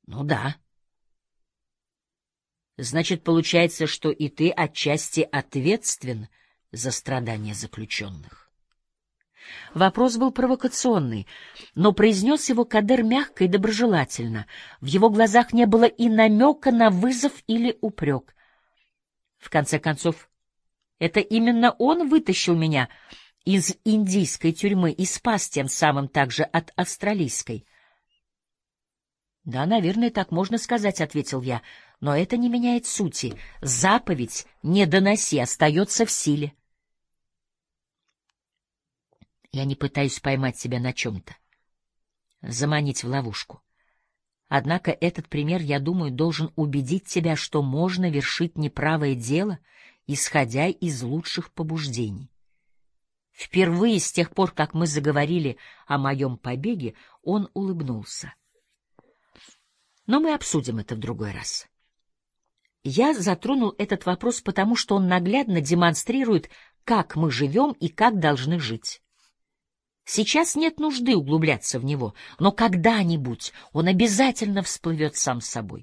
Ну да. Значит, получается, что и ты отчасти ответственен за страдания заключенных. Вопрос был провокационный, но произнес его Кадер мягко и доброжелательно. В его глазах не было и намека на вызов или упрек. В конце концов, это именно он вытащил меня из индийской тюрьмы и спас тем самым также от австралийской. — Да, наверное, так можно сказать, — ответил я, — но это не меняет сути. Заповедь «не доноси» остается в силе. Я не пытаюсь поймать себя на чем-то, заманить в ловушку. Однако этот пример, я думаю, должен убедить тебя, что можно вершить неправое дело, исходя из лучших побуждений. Впервые с тех пор, как мы заговорили о моем побеге, он улыбнулся. Но мы обсудим это в другой раз. Я затронул этот вопрос потому, что он наглядно демонстрирует, как мы живем и как должны жить. Сейчас нет нужды углубляться в него, но когда-нибудь он обязательно всплывет сам собой.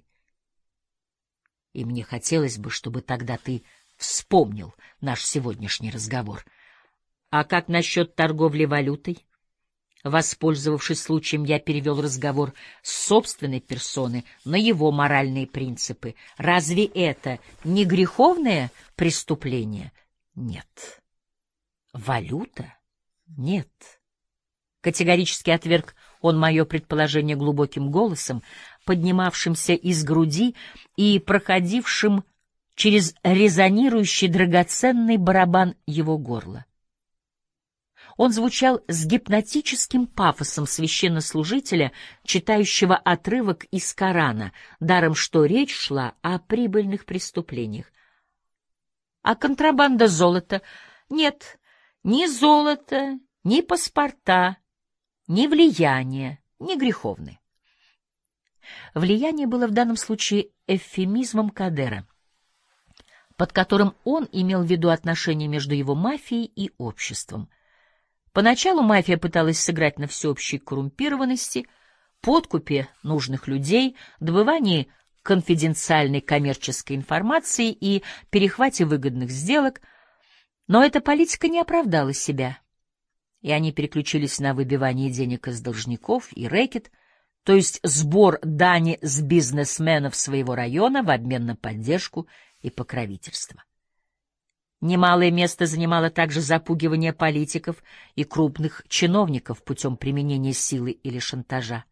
И мне хотелось бы, чтобы тогда ты вспомнил наш сегодняшний разговор. А как насчет торговли валютой? Воспользовавшись случаем, я перевел разговор с собственной персоны на его моральные принципы. Разве это не греховное преступление? Нет. Валюта? Нет. Категорически отверг он мое предположение глубоким голосом, поднимавшимся из груди и проходившим через резонирующий драгоценный барабан его горла. Он звучал с гипнотическим пафосом священнослужителя, читающего отрывок из Корана, даром что речь шла о прибыльных преступлениях. А контрабанда золота? Нет, ни золота, ни паспорта, ни влияние, ни греховны. Влияние было в данном случае эвфемизмом Кадера, под которым он имел в виду отношения между его мафией и обществом. Поначалу мафия пыталась сыграть на всеобщей коррумпированности, подкупе нужных людей, добывании конфиденциальной коммерческой информации и перехвате выгодных сделок, но эта политика не оправдала себя, и они переключились на выбивание денег из должников и рэкет, то есть сбор дани с бизнесменов своего района в обмен на поддержку и покровительство. Немалое место занимало также запугивание политиков и крупных чиновников путем применения силы или шантажа.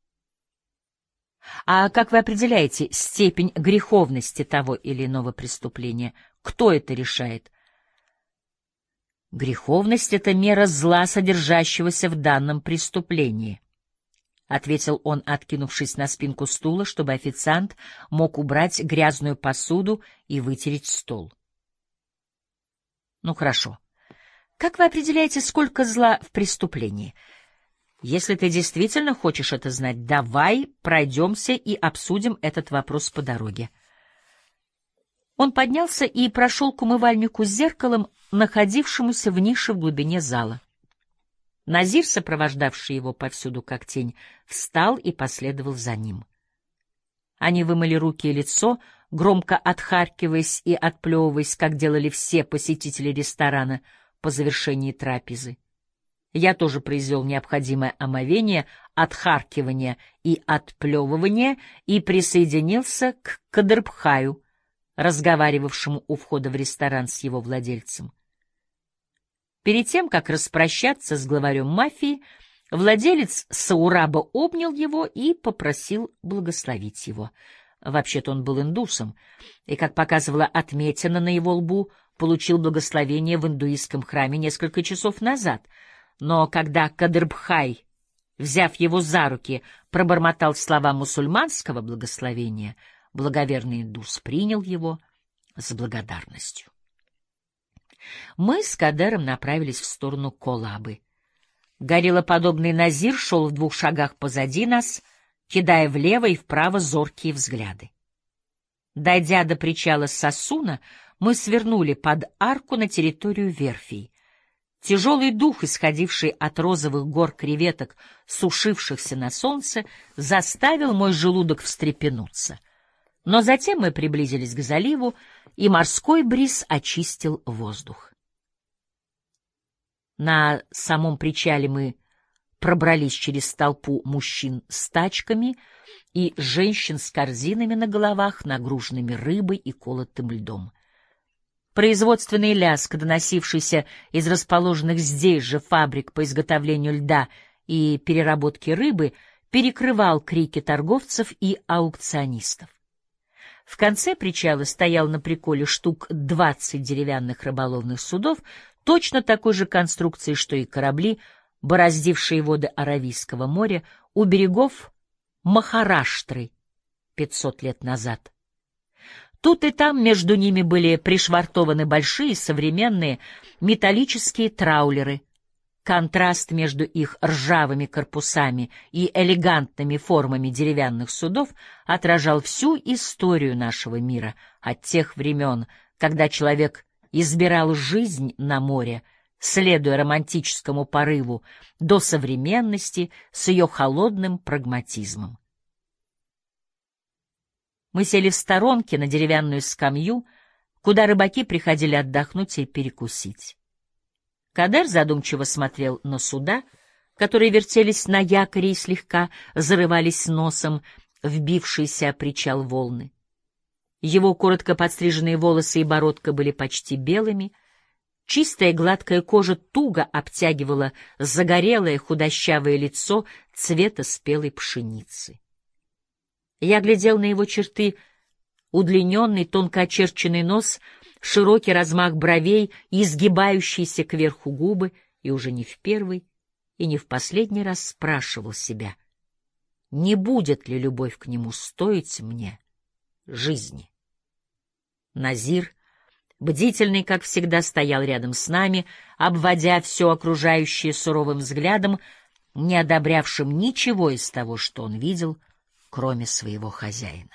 А как вы определяете степень греховности того или иного преступления? Кто это решает? Греховность — это мера зла, содержащегося в данном преступлении, — ответил он, откинувшись на спинку стула, чтобы официант мог убрать грязную посуду и вытереть стол. Ну, хорошо. Как вы определяете, сколько зла в преступлении? Если ты действительно хочешь это знать, давай пройдемся и обсудим этот вопрос по дороге. Он поднялся и прошел к умывальнику с зеркалом, находившемуся в нише в глубине зала. Назир, сопровождавший его повсюду как тень, встал и последовал за ним. Они вымыли руки и лицо, громко отхаркиваясь и отплевываясь, как делали все посетители ресторана по завершении трапезы. Я тоже произвел необходимое омовение, отхаркивание и отплевывание и присоединился к Кадрбхаю, разговаривавшему у входа в ресторан с его владельцем. Перед тем, как распрощаться с главарем мафии, владелец Саураба обнял его и попросил благословить его. Вообще-то он был индусом, и, как показывала отметина на его лбу, получил благословение в индуистском храме несколько часов назад. Но когда Кадрбхай, взяв его за руки, пробормотал слова мусульманского благословения, благоверный индус принял его с благодарностью. Мы с Кадером направились в сторону Колабы. Гориллоподобный Назир шел в 2 шагах позади нас, кидая влево и вправо зоркие взгляды. Дойдя до причала Сосуна, мы свернули под арку на территорию верфей. Тяжелый дух, исходивший от розовых гор креветок, сушившихся на солнце, заставил мой желудок встрепенуться. Но затем мы приблизились к заливу, и морской бриз очистил воздух. На самом причале мы пробрались через толпу мужчин с тачками и женщин с корзинами на головах, нагруженными рыбой и колотым льдом. Производственный лязг, доносившийся из расположенных здесь же фабрик по изготовлению льда и переработке рыбы, перекрывал крики торговцев и аукционистов. В конце причала стоял на приколе штук 20 деревянных рыболовных судов, точно такой же конструкции, что и корабли, бороздившие воды Аравийского моря у берегов Махараштры 500 лет назад. Тут и там между ними были пришвартованы большие современные металлические траулеры. Контраст между их ржавыми корпусами и элегантными формами деревянных судов отражал всю историю нашего мира от тех времен, когда человек избирал жизнь на море, следуя романтическому порыву, до современности с ее холодным прагматизмом. Мы сели в сторонке на деревянную скамью, куда рыбаки приходили отдохнуть и перекусить. Кадер задумчиво смотрел на суда, которые вертелись на якоре и слегка зарывались носом в бившийся о причал волны. Его коротко подстриженные волосы и бородка были почти белыми, чистая гладкая кожа туго обтягивала загорелое худощавое лицо цвета спелой пшеницы. Я глядел на его черты: удлиненный, тонко очерченный нос, широкий размах бровей и изгибающиеся кверху губы, и уже не в первый и не в последний раз спрашивал себя, не будет ли любовь к нему стоить мне жизни. Назир, бдительный, как всегда, стоял рядом с нами, обводя все окружающее суровым взглядом, не одобрявшим ничего из того, что он видел, кроме своего хозяина.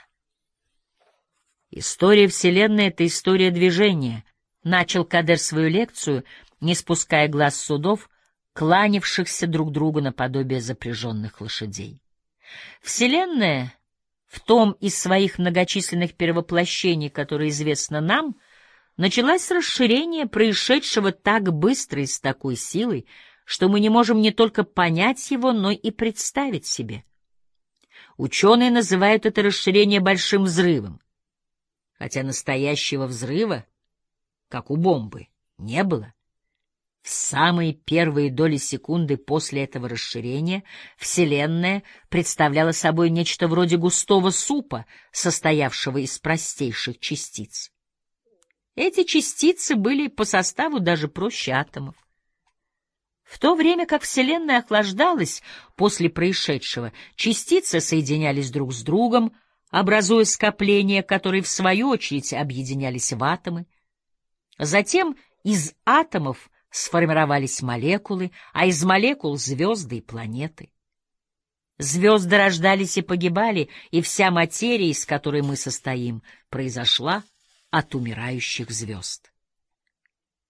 «История Вселенной — это история движения», — начал Кадер свою лекцию, не спуская глаз с судов, кланявшихся друг другу наподобие запряженных лошадей. Вселенная, в том из своих многочисленных перевоплощений, которое известно нам, началась с расширения, происшедшего так быстро и с такой силой, что мы не можем не только понять его, но и представить себе. Ученые называют это расширение большим взрывом, хотя настоящего взрыва, как у бомбы, не было. В самые первые доли секунды после этого расширения Вселенная представляла собой нечто вроде густого супа, состоявшего из простейших частиц. Эти частицы были по составу даже проще атомов. В то время как Вселенная охлаждалась после происшедшего, частицы соединялись друг с другом, образуя скопления, которые в свою очередь объединялись в атомы. Затем из атомов сформировались молекулы, а из молекул — звезды и планеты. Звезды рождались и погибали, и вся материя, из которой мы состоим, произошла от умирающих звезд.